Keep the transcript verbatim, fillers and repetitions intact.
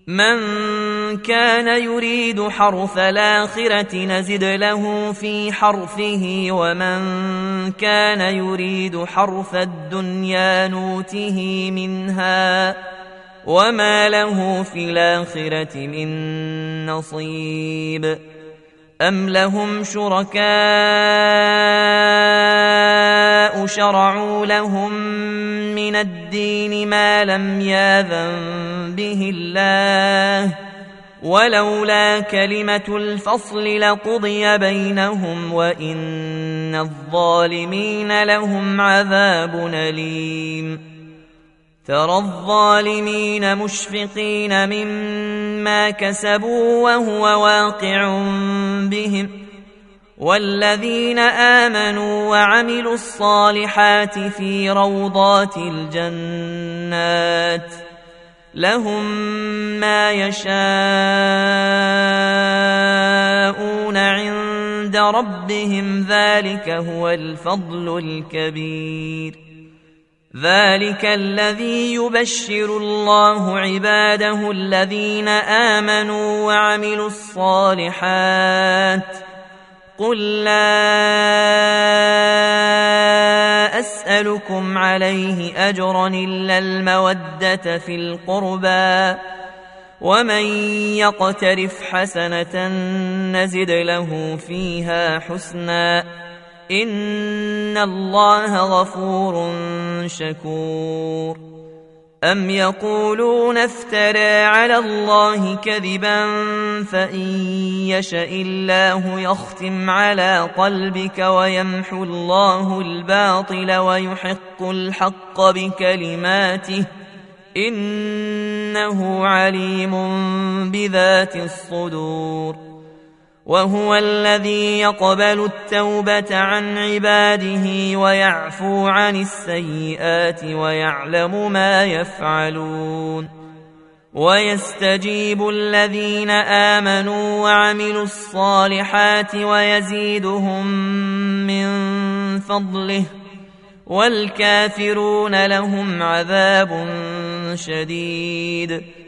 من كان يريد حرث الآخرة نزد له في حرثه ومن كان يريد حرث الدنيا نوته منها وما له في الآخرة من نصيب أم لهم شركاء شرعوا لهم من الدين ما لم يأذن به الله ولولا كلمة الفصل لقضي بينهم وإن الظالمين لهم عذاب أليم ترى الظالمين مشفقين مما كسبوا وهو واقع بهم والذين آمنوا وعملوا الصالحات في روضات الجنات لهم ما يشاءون عند ربهم ذلك هو الفضل الكبير ذلك الذي يبشر الله عباده الذين آمنوا وعملوا الصالحات قل لا أسألكم عليه أجرا إلا المودة في القربى ومن يقترف حسنة نزد له فيها حسنا إن الله غفور شكور أم يقولون افترى على الله كذبا فإن يشأ الله يختم على قلبك ويمحو الله الباطل ويحق الحق بكلماته إنه عليم بذات الصدور وهو الذي يقبل التوبة عن عباده ويعفو عن السيئات ويعلم ما يفعلون ويستجيب الذين آمنوا وعملوا الصالحات ويزيدهم من فضله والكافرون لهم عذاب شديد